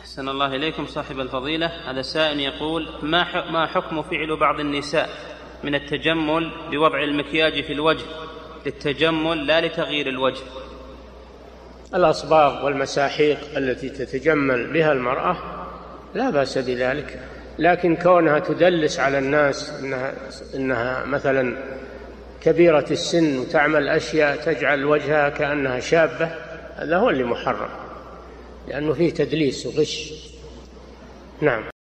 أحسن الله إليكم صاحب الفضيلة. هذا سائل يقول: ما حكم فعل بعض النساء من التجمل بوضع المكياج في الوجه للتجمل لا لتغيير الوجه؟ الأصباغ والمساحيق التي تتجمل بها المرأة لا بأس بذلك، لكن كونها تدلس على الناس إنها مثلا كبيرة السن وتعمل أشياء تجعل وجهها كأنها شابة، هذا هو اللي محرم، لأنه فيه تدليس وغش. نعم.